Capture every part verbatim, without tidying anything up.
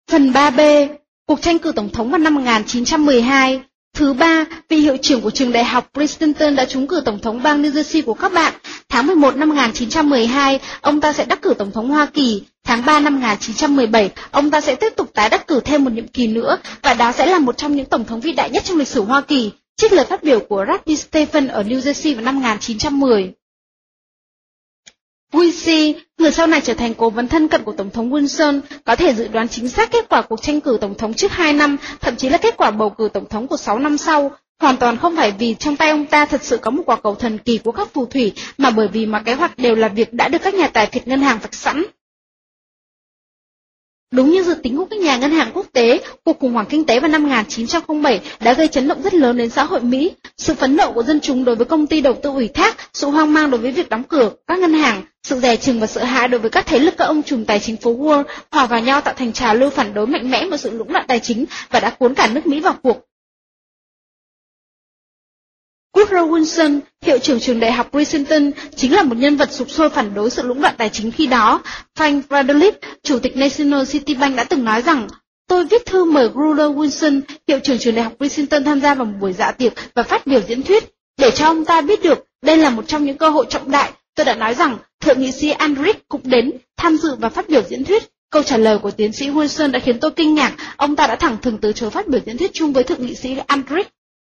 Phần ba B. Cuộc tranh cử tổng thống vào năm một nghìn chín trăm mười hai. Thứ ba, vị hiệu trưởng của trường đại học Princeton đã trúng cử tổng thống bang New Jersey của các bạn. Tháng mười một năm một nghìn chín trăm mười hai, ông ta sẽ đắc cử tổng thống Hoa Kỳ. Tháng ba năm một nghìn chín trăm mười bảy, ông ta sẽ tiếp tục tái đắc cử thêm một nhiệm kỳ nữa, và đó sẽ là một trong những tổng thống vĩ đại nhất trong lịch sử Hoa Kỳ. Trích lời phát biểu của Randy Stephen ở New Jersey vào năm một nghìn chín trăm mười. Wincy, người sau này trở thành cố vấn thân cận của Tổng thống Wilson, có thể dự đoán chính xác kết quả cuộc tranh cử tổng thống trước hai năm, thậm chí là kết quả bầu cử tổng thống của sáu năm sau. Hoàn toàn không phải vì trong tay ông ta thật sự có một quả cầu thần kỳ của các phù thủy, mà bởi vì mọi kế hoạch đều là việc đã được các nhà tài phiệt ngân hàng vạch sẵn. Đúng như dự tính của các nhà ngân hàng quốc tế, cuộc khủng hoảng kinh tế vào năm một nghìn chín trăm lẻ bảy đã gây chấn động rất lớn đến xã hội Mỹ. Sự phẫn nộ của dân chúng đối với công ty đầu tư ủy thác, sự hoang mang đối với việc đóng cửa các ngân hàng, sự dè chừng và sợ hãi đối với các thế lực các ông trùm tài chính phố Wall hòa vào nhau tạo thành trào lưu phản đối mạnh mẽ vào sự lũng đoạn tài chính và đã cuốn cả nước Mỹ vào cuộc. Woodrow Wilson, hiệu trưởng trường đại học Princeton, chính là một nhân vật sục sôi phản đối sự lũng đoạn tài chính khi đó. Frank Frederick, chủ tịch National City Bank đã từng nói rằng, tôi viết thư mời Woodrow Wilson, hiệu trưởng trường đại học Princeton tham gia vào một buổi dạ tiệc và phát biểu diễn thuyết. Để cho ông ta biết được, đây là một trong những cơ hội trọng đại, tôi đã nói rằng thượng nghị sĩ Aldrich cũng đến, tham dự và phát biểu diễn thuyết. Câu trả lời của tiến sĩ Wilson đã khiến tôi kinh ngạc, ông ta đã thẳng thừng từ chối phát biểu diễn thuyết chung với thượng nghị sĩ Aldrich.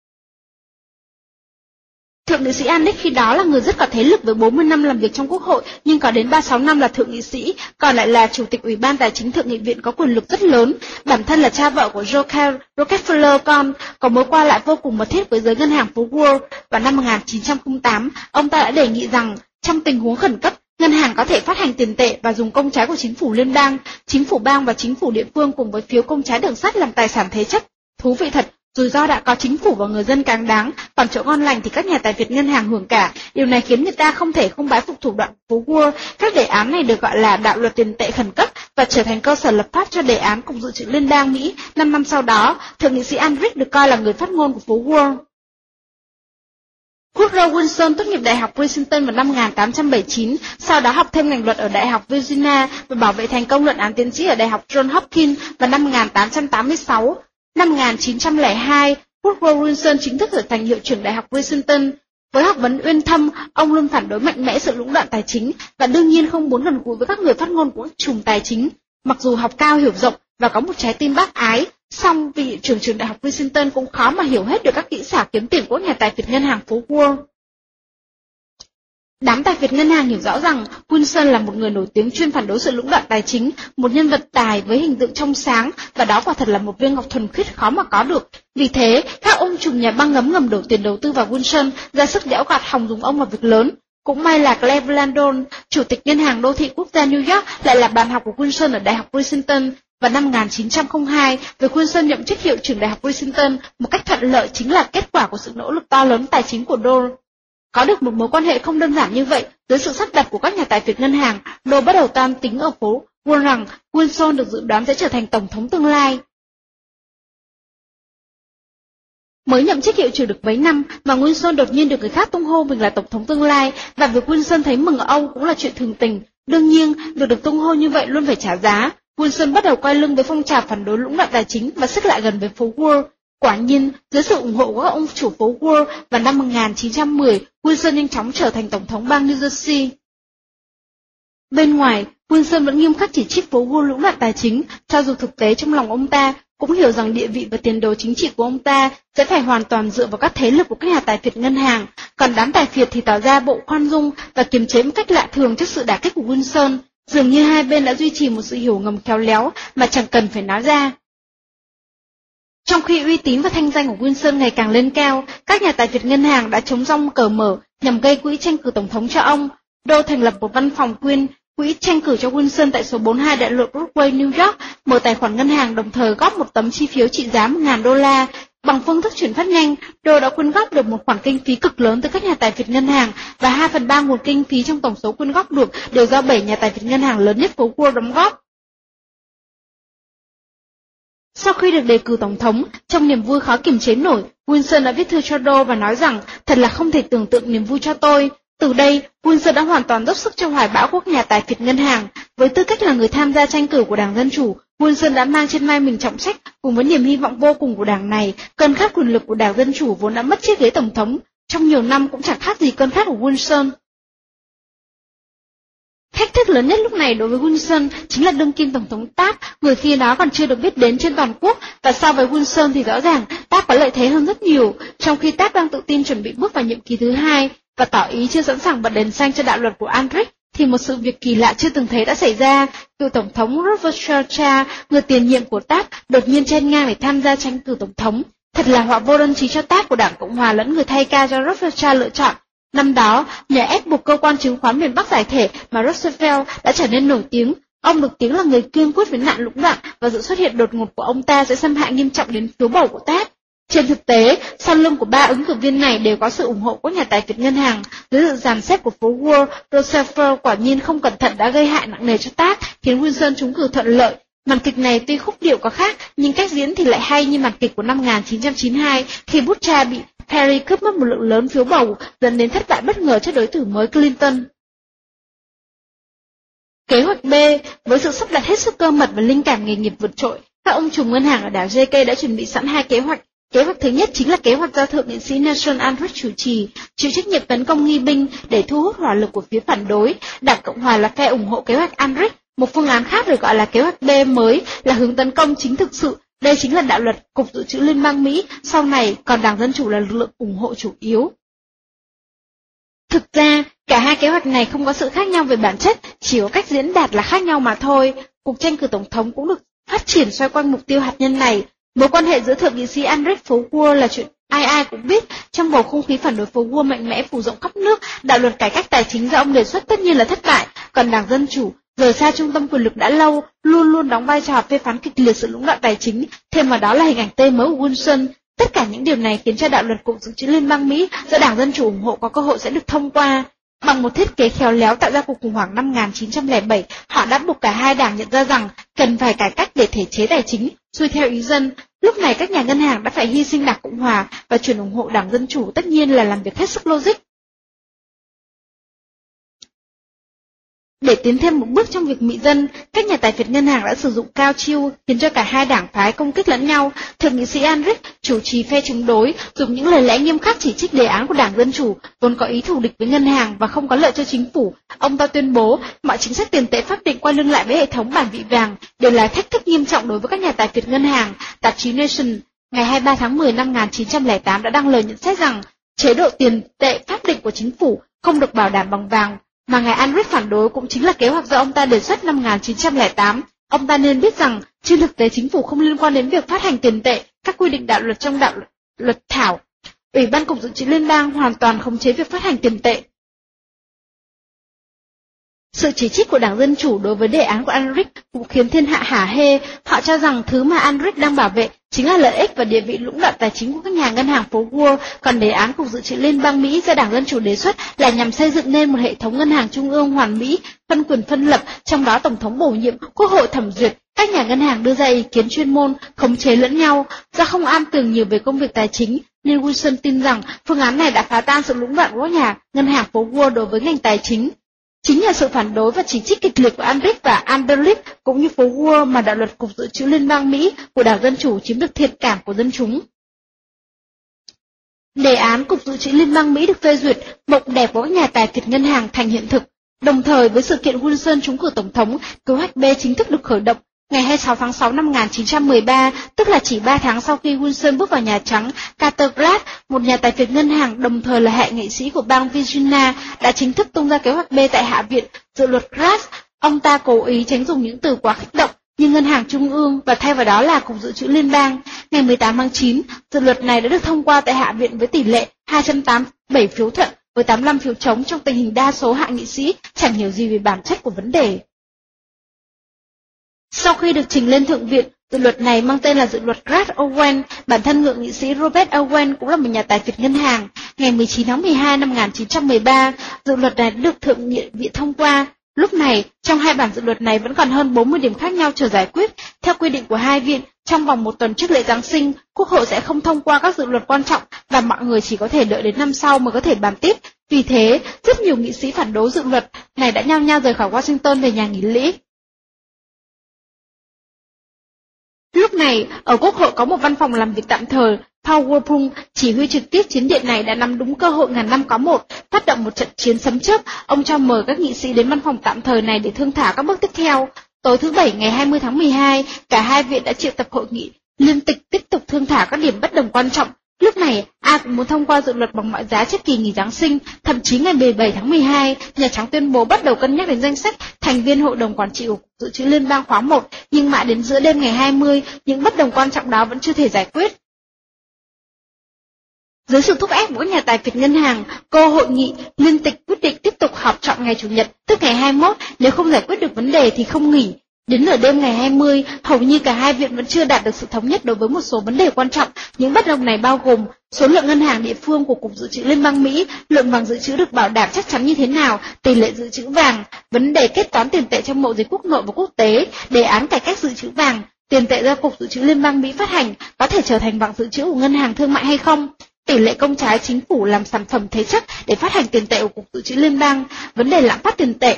Thượng nghị sĩ Aldrich khi đó là người rất có thế lực với bốn mươi năm làm việc trong quốc hội, nhưng có đến ba mươi sáu năm là thượng nghị sĩ, còn lại là chủ tịch ủy ban tài chính thượng nghị viện có quyền lực rất lớn. Bản thân là cha vợ của Joe Rockefeller con, có mối quan lại vô cùng mật thiết với giới ngân hàng phố Wall. Vào năm một nghìn chín trăm lẻ tám, ông ta đã đề nghị rằng, trong tình huống khẩn cấp, ngân hàng có thể phát hành tiền tệ và dùng công trái của chính phủ liên bang, chính phủ bang và chính phủ địa phương cùng với phiếu công trái đường sắt làm tài sản thế chấp. Thú vị thật, rủi ro đã có chính phủ và người dân càng đáng, còn chỗ ngon lành thì các nhà tài phiệt ngân hàng hưởng cả. Điều này khiến người ta không thể không bái phục thủ đoạn phố Wall. Các đề án này được gọi là đạo luật tiền tệ khẩn cấp và trở thành cơ sở lập pháp cho đề án Cục Dự trữ Liên bang Mỹ. Năm năm sau đó, thượng nghị sĩ Aldrich được coi là người phát ngôn của phố Wall. Woodrow Wilson tốt nghiệp Đại học Princeton vào năm một nghìn tám trăm bảy mươi chín, sau đó học thêm ngành luật ở Đại học Virginia và bảo vệ thành công luận án tiến sĩ ở Đại học Johns Hopkins vào năm một nghìn tám trăm tám mươi sáu. Năm một nghìn chín trăm lẻ hai, Woodrow Wilson chính thức trở thành hiệu trưởng Đại học Princeton. Với học vấn uyên thâm, ông luôn phản đối mạnh mẽ sự lũng đoạn tài chính và đương nhiên không muốn gần gũi với các người phát ngôn của chùm tài chính. Mặc dù học cao hiểu rộng và có một trái tim bác ái, song vị hiệu trưởng trường Đại học Princeton cũng khó mà hiểu hết được các kỹ xảo kiếm tiền của nhà tài phiệt ngân hàng phố Wall. Đám tài phiệt ngân hàng hiểu rõ rằng Wilson là một người nổi tiếng chuyên phản đối sự lũng đoạn tài chính, một nhân vật tài với hình tượng trong sáng, và đó quả thật là một viên ngọc thuần khiết khó mà có được. Vì thế, các ông trùm nhà băng ngấm ngầm đổ tiền đầu tư vào Wilson, ra sức đẽo gạt hòng dùng ông vào việc lớn. Cũng may là Cleveland Don, chủ tịch ngân hàng đô thị quốc gia New York, lại là bạn học của Wilson ở Đại học Princeton. Vào năm một nghìn chín trăm lẻ hai, việc Wilson nhậm chức hiệu trưởng Đại học Princeton một cách thuận lợi chính là kết quả của sự nỗ lực to lớn tài chính của Don. Có được một mối quan hệ không đơn giản như vậy, dưới sự sắp đặt của các nhà tài phiệt ngân hàng, Don bắt đầu toan tính ở phố Wall rằng Wilson được dự đoán sẽ trở thành tổng thống tương lai. Mới nhậm chức hiệu trưởng được mấy năm mà Wilson đột nhiên được người khác tung hô mình là tổng thống tương lai, và việc Wilson thấy mừng ở Âu cũng là chuyện thường tình. Đương nhiên, việc được tung hô như vậy luôn phải trả giá. Wilson bắt đầu quay lưng với phong trào phản đối lũng đoạn tài chính và xích lại gần với phố Wall. Quả nhiên, dưới sự ủng hộ của các ông chủ phố Wall, vào năm một nghìn chín trăm mười, Wilson nhanh chóng trở thành tổng thống bang New Jersey. Bên ngoài, Wilson vẫn nghiêm khắc chỉ trích phố Wall lũng đoạn tài chính, cho dù thực tế trong lòng ông ta cũng hiểu rằng địa vị và tiền đồ chính trị của ông ta sẽ phải hoàn toàn dựa vào các thế lực của các nhà tài phiệt ngân hàng, còn đám tài phiệt thì tỏ ra bộ khoan dung và kiềm chế một cách lạ thường trước sự đả kích của Wilson. Dường như hai bên đã duy trì một sự hiểu ngầm khéo léo mà chẳng cần phải nói ra. Trong khi uy tín và thanh danh của Wilson ngày càng lên cao, các nhà tài phiệt ngân hàng đã chống rong cờ mở nhằm gây quỹ tranh cử tổng thống cho ông. Đô thành lập một văn phòng quyên quỹ tranh cử cho Wilson tại số bốn mươi hai đại lộ Broadway, New York, mở tài khoản ngân hàng đồng thời góp một tấm chi phiếu trị giá một nghìn đô la. Bằng phương thức chuyển phát nhanh, Đô đã quyên góp được một khoản kinh phí cực lớn từ các nhà tài phiệt ngân hàng, và hai phần ba nguồn kinh phí trong tổng số quyên góp được đều do bảy nhà tài phiệt ngân hàng lớn nhất phố Wall đóng góp. Sau khi được đề cử tổng thống, trong niềm vui khó kiềm chế nổi, Wilson đã viết thư cho Đô và nói rằng thật là không thể tưởng tượng niềm vui cho tôi. Từ đây, Wilson đã hoàn toàn dốc sức cho hoài bão của nhà tài phiệt ngân hàng. Với tư cách là người tham gia tranh cử của Đảng Dân Chủ, Wilson đã mang trên vai mình trọng trách cùng với niềm hy vọng vô cùng của đảng này. Cơn khát quyền lực của đảng Dân Chủ vốn đã mất chiếc ghế tổng thống trong nhiều năm cũng chẳng khác gì cơn khát của Wilson. Thách thức lớn nhất lúc này đối với Wilson chính là đương kim tổng thống Taft, người khi đó còn chưa được biết đến trên toàn quốc, và so với Wilson thì rõ ràng Taft có lợi thế hơn rất nhiều, trong khi Taft đang tự tin chuẩn bị bước vào nhiệm kỳ thứ hai và tỏ ý chưa sẵn sàng bật đèn xanh cho đạo luật của Andrić, thì một sự việc kỳ lạ chưa từng thấy đã xảy ra. Cựu tổng thống Robert Schuller, người tiền nhiệm của Taft, đột nhiên chen ngang để tham gia tranh cử tổng thống. Thật là họa vô đơn chí cho Taft của đảng Cộng hòa lẫn người thay ca cho Robert Schuller lựa chọn. Năm đó, nhờ ép buộc cơ quan chứng khoán miền Bắc giải thể mà Roosevelt đã trở nên nổi tiếng. Ông được tiếng là người kiên quyết với nạn lũng đoạn, và sự xuất hiện đột ngột của ông ta sẽ xâm hại nghiêm trọng đến phiếu bầu của Taft. Trên thực tế, sau lưng của ba ứng cử viên này đều có sự ủng hộ của nhà tài phiệt ngân hàng. Dưới sự dàn xếp của phố Wall, Roosevelt quả nhiên không cẩn thận đã gây hại nặng nề cho Taft, khiến Wilson trúng cử thuận lợi. Màn kịch này tuy khúc điệu có khác, nhưng cách diễn thì lại hay như màn kịch của năm một nghìn chín trăm chín mươi hai khi Bush bị Perry cướp mất một lượng lớn phiếu bầu, dẫn đến thất bại bất ngờ trước đối thủ mới Clinton. Kế hoạch B, với sự sắp đặt hết sức cơ mật và linh cảm nghề nghiệp vượt trội, các ông trùm ngân hàng ở đảo gi ca đã chuẩn bị sẵn hai kế hoạch. Kế hoạch thứ nhất chính là kế hoạch do thượng nghị sĩ Nelson Andrić chủ trì, chịu trách nhiệm tấn công nghi binh để thu hút hỏa lực của phía phản đối. Đảng Cộng hòa là phe ủng hộ kế hoạch Andrić. Một phương án khác được gọi là kế hoạch B mới là hướng tấn công chính thực sự. Đây chính là đạo luật Cục Dự trữ Liên bang Mỹ, sau này còn Đảng Dân Chủ là lực lượng ủng hộ chủ yếu. Thực ra, cả hai kế hoạch này không có sự khác nhau về bản chất, chỉ có cách diễn đạt là khác nhau mà thôi. Cuộc tranh cử tổng thống cũng được phát triển xoay quanh mục tiêu hạt nhân này. Mối quan hệ giữa thượng nghị sĩ Andrić phố Wall là chuyện ai ai cũng biết. Trong bầu không khí phản đối phố Wall mạnh mẽ phủ rộng khắp nước, đạo luật cải cách tài chính do ông đề xuất tất nhiên là thất bại, còn Đảng Dân Chủ rời xa trung tâm quyền lực đã lâu, luôn luôn đóng vai trò phê phán kịch liệt sự lũng đoạn tài chính, thêm vào đó là hình ảnh tươi mới của Wilson. Tất cả những điều này khiến cho đạo luật Cục Dự trữ Liên bang Mỹ do Đảng Dân Chủ ủng hộ có cơ hội sẽ được thông qua. Bằng một thiết kế khéo léo tạo ra cuộc khủng hoảng năm một nghìn chín trăm lẻ bảy, họ đã buộc cả hai đảng nhận ra rằng cần phải cải cách để thể chế tài chính, xuôi theo ý dân. Lúc này các nhà ngân hàng đã phải hy sinh Đảng Cộng hòa và chuyển ủng hộ Đảng Dân Chủ, tất nhiên là làm việc hết sức logic. Để tiến thêm một bước trong việc mị dân, các nhà tài phiệt ngân hàng đã sử dụng cao chiêu, khiến cho cả hai đảng phái công kích lẫn nhau. Thượng nghị sĩ Andrić, chủ trì phe chống đối, dùng những lời lẽ nghiêm khắc chỉ trích đề án của Đảng Dân Chủ, vốn có ý thù địch với ngân hàng và không có lợi cho chính phủ. Ông ta tuyên bố, mọi chính sách tiền tệ pháp định quay lưng lại với hệ thống bản vị vàng đều là thách thức nghiêm trọng đối với các nhà tài phiệt ngân hàng. Tạp chí Nation ngày hai mươi ba tháng mười năm một nghìn chín trăm lẻ tám đã đăng lời nhận xét rằng chế độ tiền tệ pháp định của chính phủ không được bảo đảm bằng vàng, mà ngài Andrić phản đối cũng chính là kế hoạch do ông ta đề xuất năm một nghìn chín trăm lẻ tám. Ông ta nên biết rằng, trên thực tế chính phủ không liên quan đến việc phát hành tiền tệ, các quy định đạo luật trong đạo luật thảo. Ủy ban Cục Dự trữ Liên bang hoàn toàn khống chế việc phát hành tiền tệ. Sự chỉ trích của Đảng Dân Chủ đối với đề án của Andrić cũng khiến thiên hạ hả hê. Họ cho rằng thứ mà Andrić đang bảo vệ chính là lợi ích và địa vị lũng đoạn tài chính của các nhà ngân hàng phố Wall, còn đề án Cục Dự trữ Liên bang Mỹ do Đảng Dân Chủ đề xuất là nhằm xây dựng nên một hệ thống ngân hàng trung ương hoàn mỹ, phân quyền phân lập, trong đó Tổng thống bổ nhiệm, Quốc hội thẩm duyệt, các nhà ngân hàng đưa ra ý kiến chuyên môn, khống chế lẫn nhau. Do không am tường nhiều về công việc tài chính, nên Wilson tin rằng phương án này đã phá tan sự lũng đoạn của các nhà ngân hàng phố Wall đối với ngành tài chính. Chính nhờ sự phản đối và chỉ trích kịch liệt của Andrić và Anderlich cũng như phố Wall mà đạo luật Cục Dự trữ Liên bang Mỹ của Đảng Dân Chủ chiếm được thiện cảm của dân chúng. Đề án Cục Dự trữ Liên bang Mỹ được phê duyệt, mộng đẹp của các nhà tài phiệt ngân hàng thành hiện thực. Đồng thời với sự kiện Wilson trúng cử tổng thống, kế hoạch B chính thức được khởi động. Ngày hai mươi sáu tháng sáu năm một nghìn chín trăm mười ba, tức là chỉ ba tháng sau khi Wilson bước vào Nhà Trắng, Carter Glass, một nhà tài phiệt ngân hàng đồng thời là hệ nghị sĩ của bang Virginia, đã chính thức tung ra kế hoạch B tại Hạ viện. Dự luật Glass, ông ta cố ý tránh dùng những từ quá kích động như ngân hàng trung ương và thay vào đó là Cục Dự trữ Liên bang. Ngày mười tám tháng chín, dự luật này đã được thông qua tại Hạ viện với tỷ lệ hai trăm tám mươi bảy phiếu thuận với tám mươi lăm phiếu chống, trong tình hình đa số hạ nghị sĩ chẳng hiểu gì về bản chất của vấn đề. Sau khi được trình lên Thượng viện, dự luật này mang tên là dự luật Glass-Owen. Bản thân ngự nghị sĩ Robert Owen cũng là một nhà tài phiệt ngân hàng. Ngày mười chín tháng mười hai năm một nghìn chín trăm mười ba, dự luật này đã được Thượng nghị viện thông qua. Lúc này, trong hai bản dự luật này vẫn còn hơn bốn mươi điểm khác nhau chờ giải quyết. Theo quy định của hai viện, trong vòng một tuần trước lễ Giáng sinh, Quốc hội sẽ không thông qua các dự luật quan trọng và mọi người chỉ có thể đợi đến năm sau mới có thể bàn tiếp. Vì thế, rất nhiều nghị sĩ phản đối dự luật này đã nhao nhao rời khỏi Washington về nhà nghỉ lễ. này, ở Quốc hội có một văn phòng làm việc tạm thời. Paul Wolfung, chỉ huy trực tiếp chiến điện này, đã nắm đúng cơ hội ngàn năm có một, phát động một trận chiến sấm chớp. Ông cho mời các nghị sĩ đến văn phòng tạm thời này để thương thảo các bước tiếp theo. Tối thứ Bảy ngày hai mươi tháng mười hai, cả hai viện đã triệu tập hội nghị liên tịch tiếp tục thương thảo các điểm bất đồng quan trọng. Lúc này, ai cũng muốn thông qua dự luật bằng mọi giá trước kỳ nghỉ Giáng sinh. Thậm chí ngày mười bảy tháng mười hai, Nhà Trắng tuyên bố bắt đầu cân nhắc đến danh sách thành viên Hội đồng Quản trị của Cục Dự trữ Liên bang khóa một, nhưng mãi đến giữa đêm ngày hai mươi, những bất đồng quan trọng đó vẫn chưa thể giải quyết. Dưới sự thúc ép của các nhà tài phiệt ngân hàng, cô hội nghị liên tịch quyết định tiếp tục họp chọn ngày Chủ nhật, tức ngày hai mươi mốt, nếu không giải quyết được vấn đề thì không nghỉ. Đến nửa đêm ngày hai mươi, hầu như cả hai viện vẫn chưa đạt được sự thống nhất đối với một số vấn đề quan trọng. Những bất đồng này bao gồm số lượng ngân hàng địa phương của Cục Dự trữ Liên bang Mỹ, lượng vàng dự trữ được bảo đảm chắc chắn như thế nào, tỷ lệ dự trữ vàng, vấn đề kết toán tiền tệ trong mậu dịch quốc nội và quốc tế, đề án cải cách dự trữ vàng, tiền tệ do Cục Dự trữ Liên bang Mỹ phát hành có thể trở thành vàng dự trữ của ngân hàng thương mại hay không, tỷ lệ công trái chính phủ làm sản phẩm thế chấp để phát hành tiền tệ của Cục Dự trữ Liên bang, vấn đề lạm phát tiền tệ.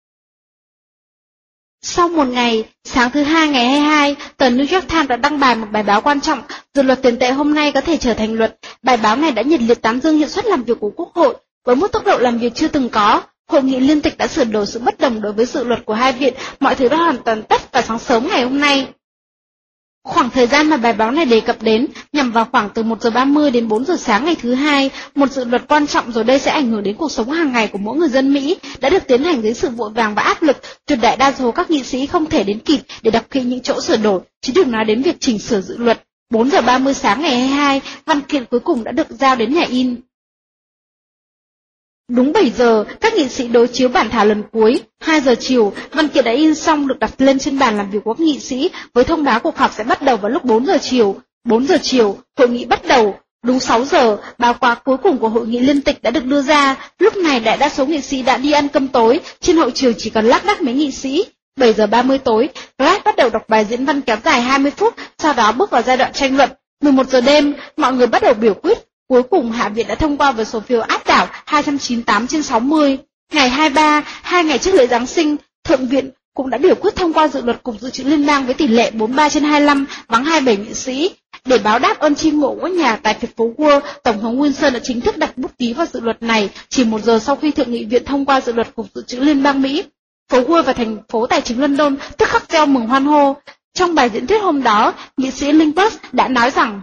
Sau một ngày, sáng thứ Hai ngày hai mươi hai, tờ New York Times đã đăng bài một bài báo quan trọng, dự luật tiền tệ hôm nay có thể trở thành luật. Bài báo này đã nhiệt liệt tán dương hiệu suất làm việc của Quốc hội, với mức tốc độ làm việc chưa từng có. Hội nghị liên tịch đã sửa đổi sự bất đồng đối với dự luật của hai viện, mọi thứ đã hoàn toàn tất vào sáng sớm ngày hôm nay. Khoảng thời gian mà bài báo này đề cập đến nhằm vào khoảng từ một giờ ba mươi đến bốn giờ sáng ngày thứ Hai, một dự luật quan trọng rồi đây sẽ ảnh hưởng đến cuộc sống hàng ngày của mỗi người dân Mỹ, đã được tiến hành dưới sự vội vàng và áp lực. Tuyệt đại đa số các nghị sĩ không thể đến kịp để đọc kỹ những chỗ sửa đổi, chứ đừng nói đến việc chỉnh sửa dự luật. bốn giờ ba mươi sáng ngày hai mươi hai, văn kiện cuối cùng đã được giao đến nhà in. Đúng bảy giờ, các nghị sĩ đối chiếu bản thảo lần cuối. hai giờ chiều, văn kiện đã in xong được đặt lên trên bàn làm việc của các nghị sĩ, với thông báo cuộc họp sẽ bắt đầu vào lúc bốn giờ chiều. bốn giờ chiều, hội nghị bắt đầu. Đúng sáu giờ, báo cáo cuối cùng của hội nghị liên tịch đã được đưa ra. Lúc này đại đa số nghị sĩ đã đi ăn cơm tối, trên hội trường chỉ còn lác đác mấy nghị sĩ. bảy giờ ba mươi tối, Glass bắt đầu đọc bài diễn văn kéo dài hai mươi phút, sau đó bước vào giai đoạn tranh luận. mười một giờ đêm, mọi người bắt đầu biểu quyết. Cuối cùng Hạ viện đã thông qua với số phiếu áp đảo hai trăm chín mươi tám trên sáu mươi. Ngày hai mươi ba, hai ngày trước lễ Giáng sinh, Thượng viện cũng đã biểu quyết thông qua dự luật Cục Dự trữ Liên bang với tỷ lệ bốn mươi ba trên hai mươi lăm, vắng hai mươi bảy nghị sĩ. Để báo đáp ơn chi ngộ của nhà tài phiệt phố Wall, Tổng thống Wilson đã chính thức đặt bút ký vào dự luật này chỉ một giờ sau khi Thượng nghị viện thông qua dự luật Cục Dự trữ Liên bang Mỹ. Phố Wall và thành phố tài chính London tức khắc reo mừng hoan hô. Trong bài diễn thuyết hôm đó, nghị sĩ Lindbergh đã nói rằng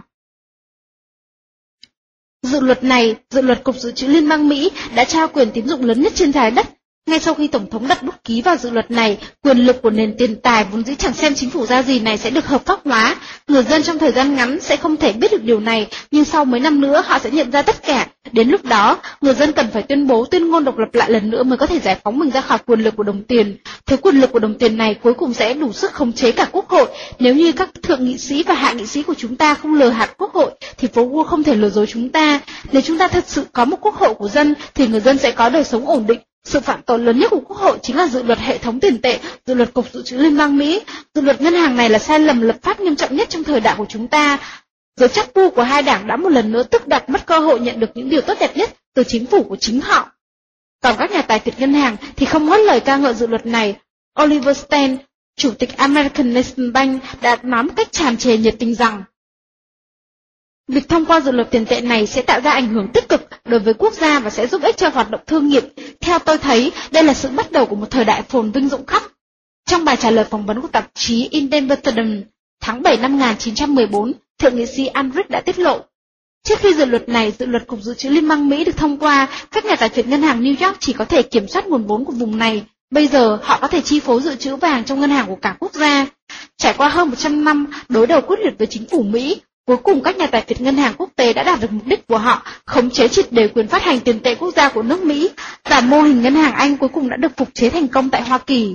dự luật này, dự luật Cục Dự trữ Liên bang Mỹ đã trao quyền tín dụng lớn nhất trên trái đất. Ngay sau khi Tổng thống đặt bút ký vào dự luật này, quyền lực của nền tiền tài vốn dĩ chẳng xem chính phủ ra gì này sẽ được hợp pháp hóa. Người dân trong thời gian ngắn sẽ không thể biết được điều này, nhưng sau mấy năm nữa họ sẽ nhận ra tất cả. Đến lúc đó, người dân cần phải tuyên bố tuyên ngôn độc lập lại lần nữa mới có thể giải phóng mình ra khỏi quyền lực của đồng tiền. Thế quyền lực của đồng tiền này cuối cùng sẽ đủ sức khống chế cả Quốc hội. Nếu như các thượng nghị sĩ và hạ nghị sĩ của chúng ta không lừa hạt Quốc hội, thì phố Wall không thể lừa dối chúng ta. Nếu chúng ta thật sự có một Quốc hội của dân, thì người dân sẽ có đời sống ổn định. Sự phạm tội lớn nhất của Quốc hội chính là dự luật hệ thống tiền tệ, dự luật Cục Dự trữ Liên bang Mỹ. Dự luật ngân hàng này là sai lầm lập pháp nghiêm trọng nhất trong thời đại của chúng ta. Giới chắc pu của hai đảng đã một lần nữa tức đoạt mất cơ hội nhận được những điều tốt đẹp nhất từ chính phủ của chính họ. Còn các nhà tài phiệt ngân hàng thì không ngớt lời ca ngợi dự luật này. Oliver Stone, chủ tịch American National Bank, đã nói một cách tràn trề nhiệt tình rằng việc thông qua dự luật tiền tệ này sẽ tạo ra ảnh hưởng tích cực đối với quốc gia và sẽ giúp ích cho hoạt động thương nghiệp. Theo tôi thấy, đây là sự bắt đầu của một thời đại phồn vinh rộng khắp. Trong bài trả lời phỏng vấn của tạp chí Independent tháng bảy năm một nghìn chín trăm mười bốn, Thượng nghị sĩ Aldrich đã tiết lộ. Trước khi dự luật này, dự luật Cục Dự trữ Liên bang Mỹ được thông qua, các nhà tài phiệt ngân hàng New York chỉ có thể kiểm soát nguồn vốn của vùng này. Bây giờ, họ có thể chi phối dự trữ vàng trong ngân hàng của cả quốc gia. Trải qua hơn một trăm năm đối đầu quyết liệt với chính phủ Mỹ, cuối cùng các nhà tài phiệt ngân hàng quốc tế đã đạt được mục đích của họ, khống chế triệt để quyền phát hành tiền tệ quốc gia của nước Mỹ, và mô hình ngân hàng Anh cuối cùng đã được phục chế thành công tại Hoa Kỳ.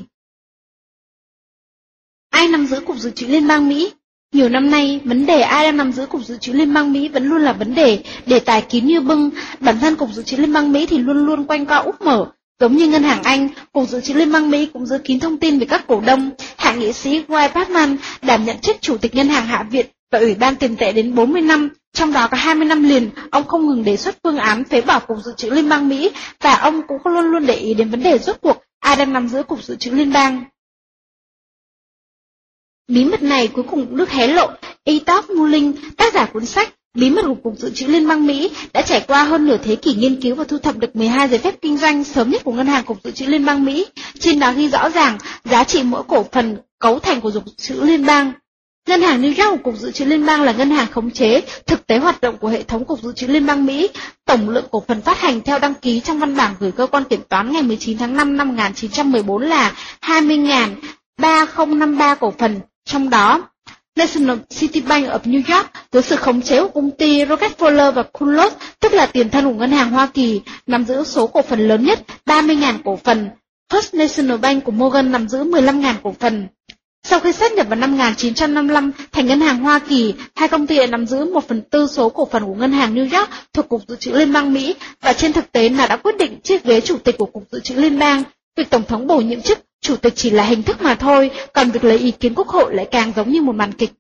Ai nắm giữ Cục Dự trữ Liên bang Mỹ? Nhiều năm nay, vấn đề ai đang nắm giữ Cục Dự trữ Liên bang Mỹ vẫn luôn là vấn đề, đề tài kín như bưng. Bản thân Cục Dự trữ Liên bang Mỹ thì luôn luôn quanh co úp mở. Giống như ngân hàng Anh, Cục Dự trữ Liên bang Mỹ cũng giữ kín thông tin về các cổ đông. Hạ nghị sĩ Guy Parkman đảm nhận chức chủ tịch ngân hàng Hạ viện và Ủy ban tiền tệ đến bốn mươi năm, trong đó có hai mươi năm liền, ông không ngừng đề xuất phương án phế bỏ Cục Dự trữ Liên bang Mỹ, và ông cũng luôn luôn để ý đến vấn đề rốt cuộc ai đang nắm giữ Cục Dự trữ Liên bang. Bí mật này cuối cùng cũng được hé lộ. Etoff Mullin, tác giả cuốn sách Bí mật của Cục Dự trữ Liên bang Mỹ, đã trải qua hơn nửa thế kỷ nghiên cứu và thu thập được mười hai giấy phép kinh doanh sớm nhất của Ngân hàng Cục Dự trữ Liên bang Mỹ. Trên đó ghi rõ ràng giá trị mỗi cổ phần cấu thành của Cục Dự trữ Liên bang. Ngân hàng New York của Cục Dự trữ Liên bang là ngân hàng khống chế thực tế hoạt động của hệ thống Cục Dự trữ Liên bang Mỹ. Tổng lượng cổ phần phát hành theo đăng ký trong văn bản gửi cơ quan kiểm toán ngày mười chín tháng năm năm một nghìn chín trăm mười bốn là hai mươi nghìn ba trăm năm mươi ba cổ phần, trong đó National City Bank of New York dưới sự khống chế của công ty Rockefeller và Kunlos, tức là tiền thân của ngân hàng Hoa Kỳ, nắm giữ số cổ phần lớn nhất ba mươi nghìn cổ phần. First National Bank của Morgan nắm giữ mười lăm nghìn cổ phần. Sau khi sát nhập vào năm một nghìn chín trăm năm mươi lăm thành ngân hàng Hoa Kỳ, hai công ty đã nắm giữ một phần tư số cổ phần của ngân hàng New York thuộc Cục Dự trữ Liên bang Mỹ, và trên thực tế là đã quyết định chiếc ghế chủ tịch của Cục Dự trữ Liên bang. Việc tổng thống bổ nhiệm chức chủ tịch chỉ là hình thức mà thôi, còn việc lấy ý kiến quốc hội lại càng giống như một màn kịch.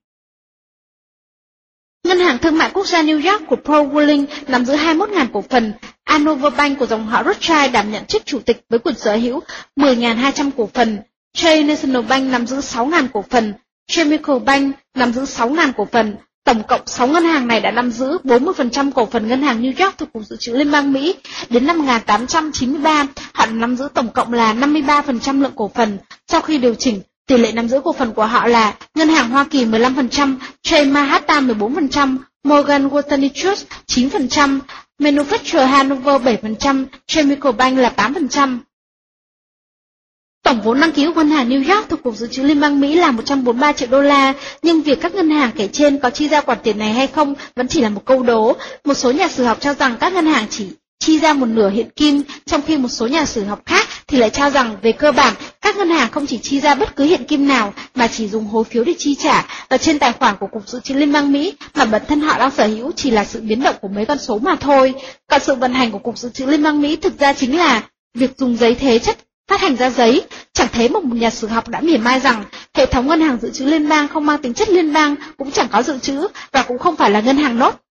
Ngân hàng Thương mại Quốc gia New York của Paul Wheeling nắm giữ hai mươi mốt nghìn cổ phần. Hanover Bank của dòng họ Rothschild đảm nhận chức chủ tịch với quyền sở hữu mười nghìn hai trăm cổ phần. Chase National Bank nắm giữ sáu nghìn cổ phần. Chemical Bank nắm giữ sáu nghìn cổ phần. Tổng cộng sáu ngân hàng này đã nắm giữ bốn mươi phần trăm cổ phần ngân hàng New York thuộc Cục Dự trữ Liên bang Mỹ. Đến năm một nghìn tám trăm chín mươi ba, họ nắm giữ tổng cộng là năm mươi ba phần trăm lượng cổ phần. Sau khi điều chỉnh, tỷ lệ nắm giữ cổ phần của họ là ngân hàng Hoa Kỳ mười lăm phần trăm, Chase Manhattan mười bốn phần trăm, Morgan Stanley Trust chín phần trăm, Manufacturer Hanover bảy phần trăm, Chemical Bank là tám phần trăm. Tổng vốn đăng ký của ngân hàng New York thuộc Cục Dự trữ Liên bang Mỹ là một trăm bốn mươi ba triệu đô la, nhưng việc các ngân hàng kể trên có chi ra khoản tiền này hay không vẫn chỉ là một câu đố. Một số nhà sử học cho rằng các ngân hàng chỉ chi ra một nửa hiện kim, trong khi một số nhà sử học khác thì lại cho rằng về cơ bản các ngân hàng không chỉ chi ra bất cứ hiện kim nào mà chỉ dùng hối phiếu để chi trả, và trên tài khoản của Cục Dự trữ Liên bang Mỹ mà bản thân họ đang sở hữu chỉ là sự biến động của mấy con số mà thôi. Còn sự vận hành của Cục Dự trữ Liên bang Mỹ thực ra chính là việc dùng giấy thế chất phát hành ra giấy. Chẳng thấy một nhà sử học đã mỉa mai rằng hệ thống ngân hàng dự trữ liên bang không mang tính chất liên bang, cũng chẳng có dự trữ và cũng không phải là ngân hàng nốt.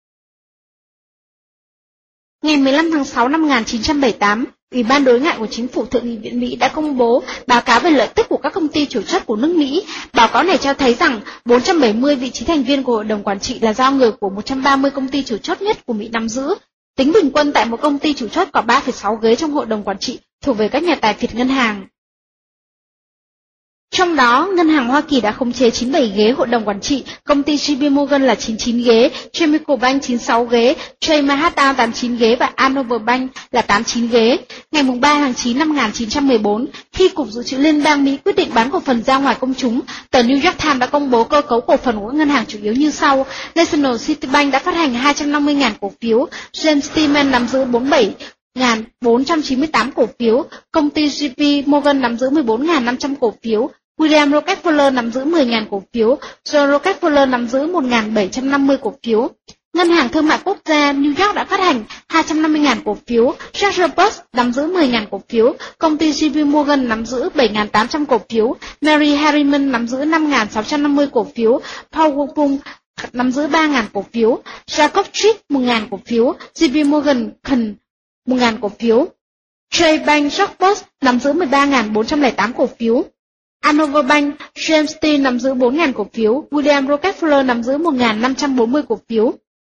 Ngày mười lăm tháng sáu năm một nghìn chín trăm bảy mươi tám, Ủy ban đối ngoại của chính phủ Thượng nghị viện Mỹ đã công bố báo cáo về lợi tức của các công ty chủ chốt của nước Mỹ. Báo cáo này cho thấy rằng bốn trăm bảy mươi vị trí thành viên của hội đồng quản trị là do người của một trăm ba mươi công ty chủ chốt nhất của Mỹ nắm giữ. Tính bình quân tại một công ty chủ chốt có ba phẩy sáu ghế trong hội đồng quản trị thuộc về các nhà tài phiệt ngân hàng. Trong đó, Ngân hàng Hoa Kỳ đã khống chế chín mươi bảy ghế hội đồng quản trị, công ty J P Morgan là chín mươi chín ghế, Chemical Bank chín mươi sáu ghế, Chase Manhattan tám mươi chín ghế và Hanover Bank là tám mươi chín ghế. Ngày ba tháng chín năm một nghìn chín trăm mười bốn, khi Cục Dự trữ Liên bang Mỹ quyết định bán cổ phần ra ngoài công chúng, tờ New York Times đã công bố cơ cấu cổ phần của các ngân hàng chủ yếu như sau. National City Bank đã phát hành hai trăm năm mươi nghìn cổ phiếu, James Stearman nắm giữ bốn mươi bảy nghìn bốn trăm chín mươi tám cổ phiếu, công ty J P Morgan nắm giữ mười bốn nghìn năm trăm cổ phiếu, William Rockefeller nắm giữ mười nghìn cổ phiếu, John Rockefeller nắm giữ một nghìn bảy trăm năm mươi cổ phiếu. Ngân hàng Thương mại Quốc gia New York đã phát hành hai trăm năm mươi nghìn cổ phiếu, George Bush nắm giữ mười nghìn cổ phiếu, công ty J P Morgan nắm giữ bảy nghìn tám trăm cổ phiếu, Mary Harriman nắm giữ năm nghìn sáu trăm năm mươi cổ phiếu, Paul Wong nắm giữ ba nghìn cổ phiếu, Jacob Street một nghìn cổ phiếu, J P Morgan Cần một nghìn cổ phiếu. Chase Bank George Bush nắm giữ mười ba nghìn bốn trăm lẻ tám cổ phiếu. Hanover Bank James Stearns nắm giữ bốn nghìn cổ phiếu, William Rockefeller nắm giữ một nghìn năm trăm bốn mươi cổ phiếu.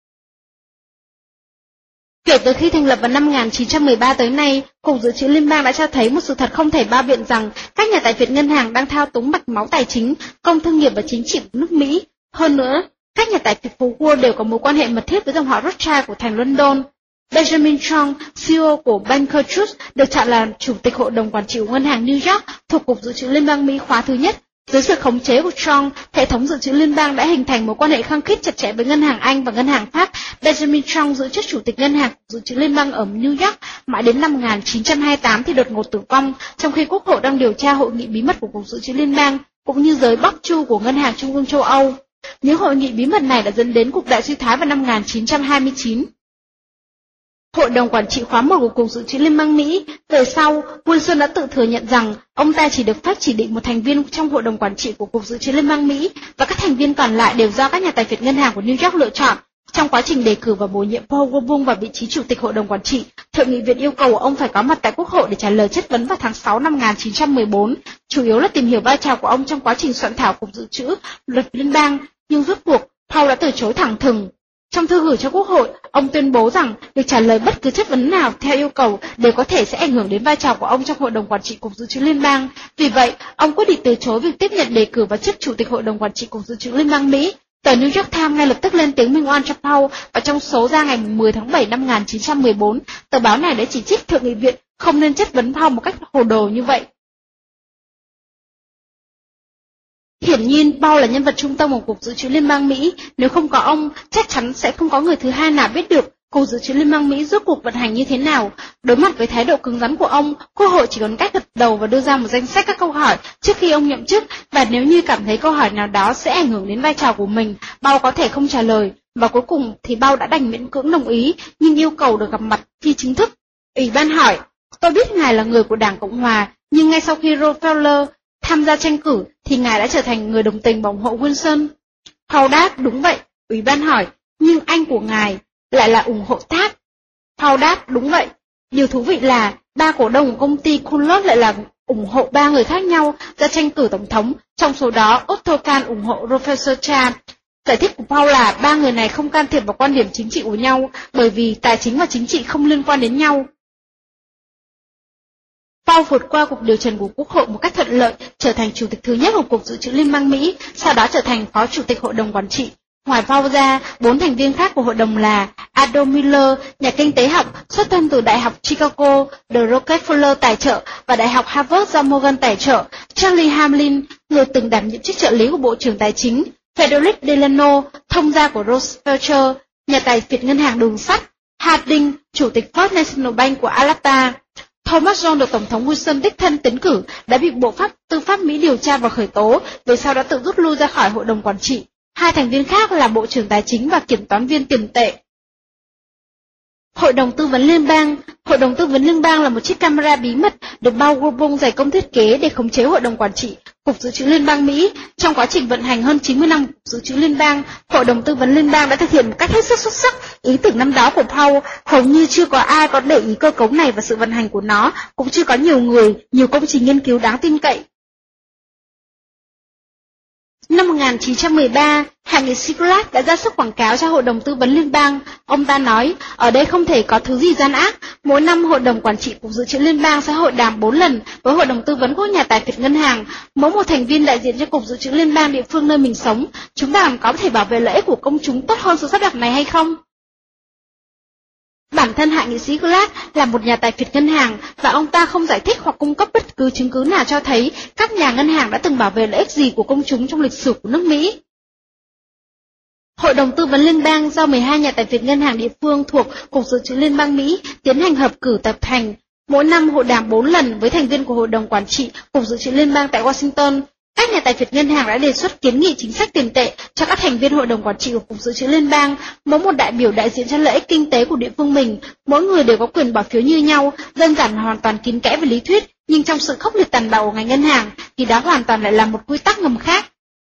Kể từ khi thành lập vào năm một nghìn chín trăm mười ba tới nay, Cục Dự trữ Liên bang đã cho thấy một sự thật không thể bao biện rằng các nhà tài phiệt ngân hàng đang thao túng mạch máu tài chính, công thương nghiệp và chính trị của nước Mỹ. Hơn nữa, các nhà tài phiệt phú Wall đều có mối quan hệ mật thiết với dòng họ Rothschild của thành London. Benjamin Chong, C E O của Banker Trust, được chọn là chủ tịch hội đồng quản trị của ngân hàng New York thuộc Cục Dự trữ Liên bang Mỹ khóa thứ nhất. Dưới sự khống chế của Chong, hệ thống dự trữ liên bang đã hình thành mối quan hệ khăng khít chặt chẽ với ngân hàng Anh và ngân hàng Pháp. Benjamin Chong giữ chức chủ tịch ngân hàng dự trữ liên bang ở New York mãi đến năm một nghìn chín trăm hai mươi tám thì đột ngột tử vong, trong khi Quốc hội đang điều tra hội nghị bí mật của Cục Dự trữ Liên bang cũng như giới bóc chu của ngân hàng trung ương châu Âu. Những hội nghị bí mật này đã dẫn đến cuộc đại suy thoái vào năm một nghìn chín trăm hai mươi chín. Hội đồng quản trị khóa một của Cục Dự trữ Liên bang Mỹ. Về sau, Wilson đã tự thừa nhận rằng ông ta chỉ được phép chỉ định một thành viên trong hội đồng quản trị của Cục Dự trữ Liên bang Mỹ, và các thành viên còn lại đều do các nhà tài phiệt ngân hàng của New York lựa chọn. Trong quá trình đề cử và bổ nhiệm Paul Wong vào vị trí chủ tịch hội đồng quản trị, Thượng nghị viện yêu cầu ông phải có mặt tại Quốc hội để trả lời chất vấn vào tháng sáu năm một nghìn chín trăm mười bốn, chủ yếu là tìm hiểu vai trò của ông trong quá trình soạn thảo Cục Dự trữ Luật Liên bang, nhưng rốt cuộc, Paul đã từ chối thẳng thừng. Trong thư gửi cho Quốc hội, ông tuyên bố rằng việc trả lời bất cứ chất vấn nào theo yêu cầu đều có thể sẽ ảnh hưởng đến vai trò của ông trong Hội đồng Quản trị Cục Dự trữ Liên bang. Vì vậy, ông quyết định từ chối việc tiếp nhận đề cử vào chức Chủ tịch Hội đồng Quản trị Cục Dự trữ Liên bang Mỹ. Tờ New York Times ngay lập tức lên tiếng minh oan cho Paul, và trong số ra ngày mười tháng bảy năm một nghìn chín trăm mười bốn, tờ báo này đã chỉ trích Thượng nghị viện không nên chất vấn Paul một cách hồ đồ như vậy. Hiển nhiên, Paul là nhân vật trung tâm của Cục Dự trữ Liên bang Mỹ, nếu không có ông, chắc chắn sẽ không có người thứ hai nào biết được Cục Dự trữ Liên bang Mỹ rốt cuộc vận hành như thế nào. Đối mặt với thái độ cứng rắn của ông, Quốc hội chỉ còn cách gật đầu và đưa ra một danh sách các câu hỏi trước khi ông nhậm chức, và nếu như cảm thấy câu hỏi nào đó sẽ ảnh hưởng đến vai trò của mình, Paul có thể không trả lời, và cuối cùng thì Paul đã đành miễn cưỡng đồng ý, nhưng yêu cầu được gặp mặt phi chính thức. Ủy ban hỏi, tôi biết ngài là người của Đảng Cộng Hòa, nhưng ngay sau khi Rockefeller tham gia tranh cử thì ngài đã trở thành người đồng tình và ủng hộ Wilson. Paul đáp, đúng vậy. Ủy ban hỏi, nhưng anh của ngài lại là ủng hộ Taft. Paul đáp, đúng vậy. Điều thú vị là ba cổ đông của công ty Kunlot lại là ủng hộ ba người khác nhau ra tranh cử tổng thống, trong số đó Otto Kahn ủng hộ Professor Cha. Giải thích của Paul là ba người này không can thiệp vào quan điểm chính trị của nhau, bởi vì tài chính và chính trị không liên quan đến nhau. Paul vượt qua cuộc điều trần của Quốc hội một cách thuận lợi, trở thành chủ tịch thứ nhất của Cục Dự trữ Liên bang Mỹ, sau đó trở thành phó chủ tịch Hội đồng Quản trị. Ngoài Paul ra, bốn thành viên khác của hội đồng là Adolf Miller, nhà kinh tế học xuất thân từ Đại học Chicago, The Rockefeller tài trợ và Đại học Harvard do Morgan tài trợ, Charlie Hamlin, người từng đảm nhiệm chức trợ lý của Bộ trưởng Tài chính, Frederick Delano, thông gia của Rockefeller, nhà tài phiệt ngân hàng đường sắt, Harding, chủ tịch First National Bank của Alaska. Thomas John được Tổng thống Wilson đích thân tiến cử đã bị Bộ Pháp Tư pháp Mỹ điều tra và khởi tố, về sau đã tự rút lui ra khỏi Hội đồng Quản trị. Hai thành viên khác là Bộ trưởng Tài chính và Kiểm toán viên tiền tệ. Hội đồng Tư vấn Liên bang. Hội đồng Tư vấn Liên bang là một chiếc camera bí mật được bao gồm dày công thiết kế để khống chế Hội đồng Quản trị Cục Dự trữ Liên bang Mỹ. Trong quá trình vận hành hơn chín mươi năm Cục Dự trữ Liên bang, Hội đồng Tư vấn Liên bang đã thực hiện một cách hết sức xuất sắc ý tưởng năm đó của Paul. Hầu như chưa có ai có để ý cơ cấu này và sự vận hành của nó, cũng chưa có nhiều người, nhiều công trình nghiên cứu đáng tin cậy. Năm một nghìn chín trăm mười ba, hạ nghị sĩ Clark đã ra sức quảng cáo cho Hội đồng Tư vấn Liên bang. Ông ta nói, ở đây không thể có thứ gì gian ác. Mỗi năm Hội đồng Quản trị Cục Dự trữ Liên bang sẽ hội đàm bốn lần với Hội đồng Tư vấn của nhà tài phiệt ngân hàng. Mỗi một thành viên đại diện cho Cục Dự trữ Liên bang địa phương nơi mình sống. Chúng ta còn có thể bảo vệ lợi ích của công chúng tốt hơn sự sắp đặt này hay không? Bản thân hạ nghị sĩ Clark là một nhà tài phiệt ngân hàng, và ông ta không giải thích hoặc cung cấp bất cứ chứng cứ nào cho thấy các nhà ngân hàng đã từng bảo vệ lợi ích gì của công chúng trong lịch sử của nước Mỹ. Hội đồng Tư vấn Liên bang do mười hai nhà tài phiệt ngân hàng địa phương thuộc Cục Dự trữ Liên bang Mỹ tiến hành hợp cử tập thành. Mỗi năm hội đàm bốn lần với thành viên của Hội đồng Quản trị Cục Dự trữ Liên bang tại Washington. Các nhà tài phiệt ngân hàng đã đề xuất kiến nghị chính sách tiền tệ cho các thành viên Hội đồng Quản trị của Cục Dự trữ Liên bang. Mỗi một đại biểu đại diện cho lợi ích kinh tế của địa phương mình, mỗi người đều có quyền bỏ phiếu như nhau, đơn giản và hoàn toàn kín kẽ về lý thuyết, nhưng trong sự khốc liệt tàn bạo của ngành ngân hàng thì đó hoàn toàn lại là một quy tắc ngầm khác.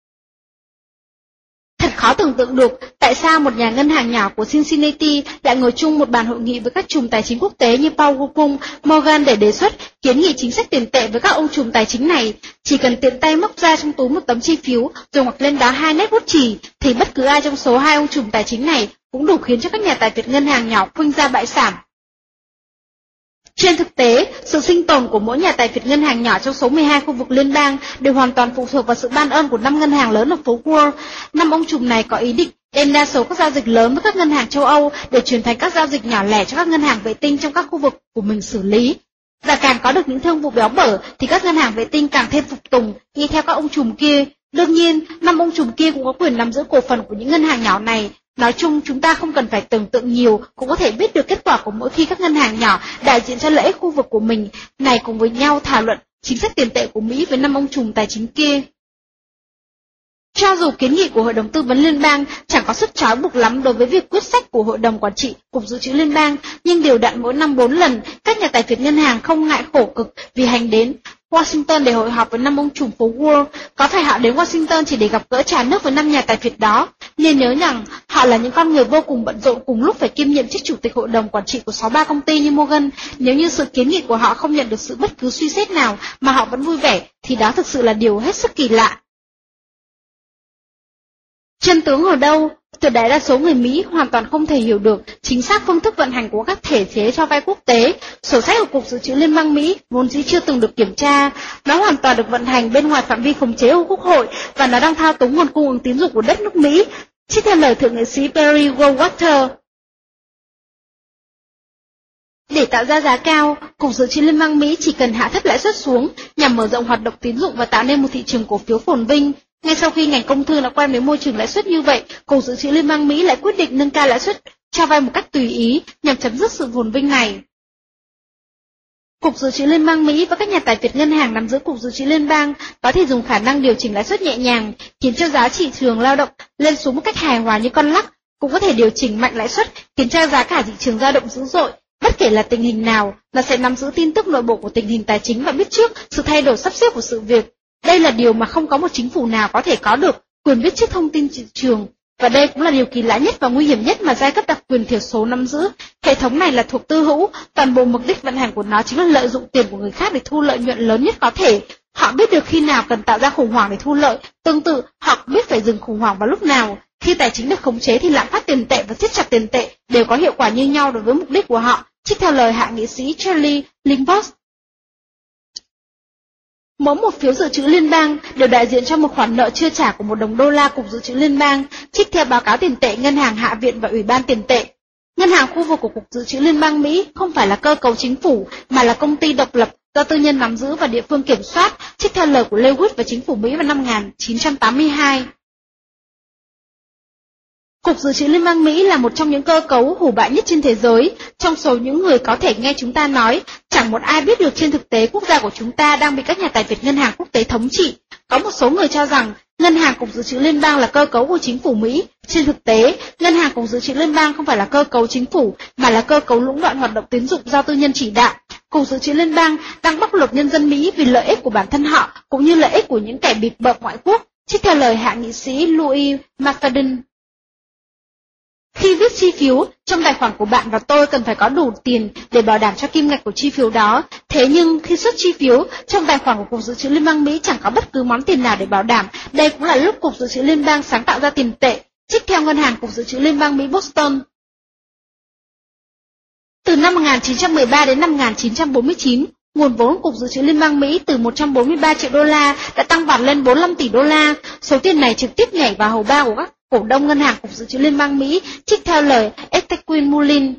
Thật khó tưởng tượng được tại sao một nhà ngân hàng nhỏ của Cincinnati lại ngồi chung một bàn hội nghị với các trùm tài chính quốc tế như Paul Volcker, Morgan để đề xuất kiến nghị chính sách tiền tệ với các ông trùm tài chính này. Chỉ cần tiện tay móc ra trong túi một tấm chi phiếu rồi ngoặc lên đó hai nét bút chì, thì bất cứ ai trong số hai ông trùm tài chính này cũng đủ khiến cho các nhà tài phiệt ngân hàng nhỏ khuynh ra bại sản. Trên thực tế, sự sinh tồn của mỗi nhà tài phiệt ngân hàng nhỏ trong số mười hai khu vực liên bang đều hoàn toàn phụ thuộc vào sự ban ơn của năm ngân hàng lớn ở phố Wall. Năm ông trùm này có ý định đem đa số các giao dịch lớn với các ngân hàng châu Âu để chuyển thành các giao dịch nhỏ lẻ cho các ngân hàng vệ tinh trong các khu vực của mình xử lý. Và càng có được những thương vụ béo bở thì các ngân hàng vệ tinh càng thêm phục tùng, đi theo các ông trùm kia. Đương nhiên, năm ông trùm kia cũng có quyền nắm giữ cổ phần của những ngân hàng nhỏ này. Nói chung, chúng ta không cần phải tưởng tượng nhiều, cũng có thể biết được kết quả của mỗi khi các ngân hàng nhỏ đại diện cho lợi ích khu vực của mình này cùng với nhau thảo luận chính sách tiền tệ của Mỹ với năm ông trùm tài chính kia. Cho dù kiến nghị của Hội đồng Tư vấn Liên bang chẳng có sức trói buộc lắm đối với việc quyết sách của Hội đồng Quản trị Cục Dự trữ Liên bang, nhưng đều đặn mỗi năm bốn lần, các nhà tài phiệt ngân hàng không ngại khổ cực vì hành đến Washington để hội họp với năm ông trùm phố Wall. Có phải họ đến Washington chỉ để gặp gỡ trà nước với năm nhà tài phiệt đó? Nên nhớ rằng Họ là những con người vô cùng bận rộn, cùng lúc phải kiêm nhiệm chức chủ tịch hội đồng quản trị của sáu ba công ty như Morgan. Nếu như sự kiến nghị của họ không nhận được sự bất cứ suy xét nào mà họ vẫn vui vẻ, thì đó thực sự là điều hết sức kỳ lạ. Chân tướng ở đâu? Tuyệt đại đa số người Mỹ hoàn toàn không thể hiểu được chính xác phương thức vận hành của các thể chế cho vay quốc tế. Sổ sách của Cục Dự trữ Liên bang Mỹ vốn dĩ chưa từng được kiểm tra. Nó hoàn toàn được vận hành bên ngoài phạm vi khống chế của Quốc hội và nó đang thao túng nguồn cung ứng tín dụng của đất nước Mỹ. Trích theo lời thượng nghị sĩ Perry Goldwater. Để tạo ra giá cao, Cục Dự trữ Liên bang Mỹ chỉ cần hạ thấp lãi suất xuống nhằm mở rộng hoạt động tín dụng và tạo nên một thị trường cổ phiếu phồn vinh. Ngay sau khi ngành công thương đã quen với môi trường lãi suất như vậy, Cục Dự trữ Liên bang Mỹ lại quyết định nâng cao lãi suất cho vay một cách tùy ý nhằm chấm dứt sự phồn vinh này. Cục Dự trữ Liên bang Mỹ và các nhà tài phiệt ngân hàng nắm giữ Cục Dự trữ Liên bang có thể dùng khả năng điều chỉnh lãi suất nhẹ nhàng, khiến cho giá thị trường lao động lên xuống một cách hài hòa như con lắc, cũng có thể điều chỉnh mạnh lãi suất, khiến cho giá cả thị trường dao động dữ dội. Bất kể là tình hình nào, là sẽ nắm giữ tin tức nội bộ của tình hình tài chính và biết trước sự thay đổi sắp xếp của sự việc. Đây là điều mà không có một chính phủ nào có thể có được, quyền biết trước thông tin thị trường. Và đây cũng là điều kỳ lạ nhất và nguy hiểm nhất mà giai cấp đặc quyền thiểu số nắm giữ. Hệ thống này là thuộc tư hữu, toàn bộ mục đích vận hành của nó chính là lợi dụng tiền của người khác để thu lợi nhuận lớn nhất có thể. Họ biết được khi nào cần tạo ra khủng hoảng để thu lợi, tương tự họ biết phải dừng khủng hoảng vào lúc nào. Khi tài chính được khống chế thì lạm phát tiền tệ và siết chặt tiền tệ đều có hiệu quả như nhau đối với mục đích của họ, trích theo lời hạ nghị sĩ Charlie Lindbergh. Mỗi một phiếu dự trữ liên bang đều đại diện cho một khoản nợ chưa trả của một đồng đô la Cục Dự trữ Liên bang, trích theo báo cáo tiền tệ Ngân hàng Hạ viện và Ủy ban tiền tệ. Ngân hàng khu vực của Cục Dự trữ Liên bang Mỹ không phải là cơ cấu chính phủ mà là công ty độc lập do tư nhân nắm giữ và địa phương kiểm soát, trích theo lời của Lewis và chính phủ Mỹ vào năm một nghìn chín trăm tám mươi hai. Cục Dự trữ Liên bang Mỹ là một trong những cơ cấu hủ bại nhất trên thế giới. Trong số những người có thể nghe chúng ta nói, chẳng một ai biết được trên thực tế quốc gia của chúng ta đang bị các nhà tài phiệt ngân hàng quốc tế thống trị. Có một số người cho rằng Ngân hàng Cục Dự trữ Liên bang là cơ cấu của chính phủ Mỹ. Trên thực tế, Ngân hàng Cục Dự trữ Liên bang không phải là cơ cấu chính phủ, mà là cơ cấu lũng đoạn hoạt động tín dụng do tư nhân chỉ đạo. Cục Dự trữ Liên bang đang bóc lột nhân dân Mỹ vì lợi ích của bản thân họ, cũng như lợi ích của những kẻ bịp bợm ngoại quốc, trích theo lời hạ nghị sĩ Louis McFadden. Khi viết chi phiếu, trong tài khoản của bạn và tôi cần phải có đủ tiền để bảo đảm cho kim ngạch của chi phiếu đó. Thế nhưng khi xuất chi phiếu, trong tài khoản của Cục Dự trữ Liên bang Mỹ chẳng có bất cứ món tiền nào để bảo đảm. Đây cũng là lúc Cục Dự trữ Liên bang sáng tạo ra tiền tệ, trích theo Ngân hàng Cục Dự trữ Liên bang Mỹ Boston. Từ năm một nghìn chín trăm mười ba đến năm một nghìn chín trăm bốn mươi chín, nguồn vốn Cục Dự trữ Liên bang Mỹ từ một trăm bốn mươi ba triệu đô la đã tăng vọt lên bốn mươi lăm tỷ đô la. Số tiền này trực tiếp nhảy vào hầu bao của các cổ đông Ngân hàng Cục Dự trữ Liên bang Mỹ, trích theo lời Estequin Mullin.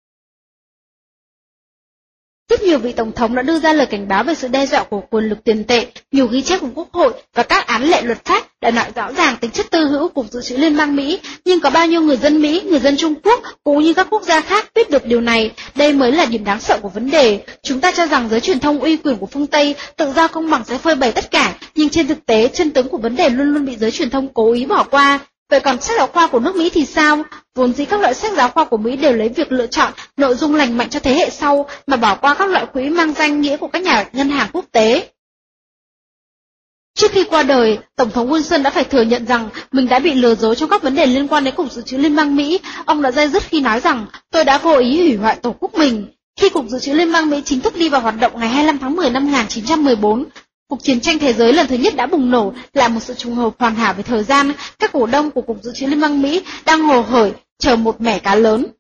Rất nhiều vị tổng thống đã đưa ra lời cảnh báo về sự đe dọa của quyền lực tiền tệ. Nhiều ghi chép của Quốc hội và các án lệ luật pháp đã nói rõ ràng tính chất tư hữu Cục Dự trữ Liên bang Mỹ, nhưng có bao nhiêu người dân Mỹ, người dân Trung Quốc cũng như các quốc gia khác biết được điều này? Đây mới là điểm đáng sợ của vấn đề. Chúng ta cho rằng giới truyền thông uy quyền của phương Tây, tự do công bằng sẽ phơi bày tất cả, nhưng trên thực tế chân tướng của vấn đề luôn luôn bị giới truyền thông cố ý bỏ qua. Vậy còn sách giáo khoa của nước Mỹ thì sao? Vốn dĩ các loại sách giáo khoa của Mỹ đều lấy việc lựa chọn nội dung lành mạnh cho thế hệ sau mà bỏ qua các loại quỹ mang danh nghĩa của các nhà ngân hàng quốc tế. Trước khi qua đời, Tổng thống Wilson đã phải thừa nhận rằng mình đã bị lừa dối trong các vấn đề liên quan đến Cục Dự trữ Liên bang Mỹ. Ông đã day dứt khi nói rằng, tôi đã vô ý hủy hoại tổ quốc mình. Khi Cục Dự trữ Liên bang Mỹ chính thức đi vào hoạt động ngày hai mươi lăm tháng mười năm một nghìn chín trăm mười bốn, cuộc chiến tranh thế giới lần thứ nhất đã bùng nổ, là một sự trùng hợp hoàn hảo về thời gian. Các cổ đông của Cục Dự trữ Liên bang Mỹ đang hồ hởi chờ một mẻ cá lớn.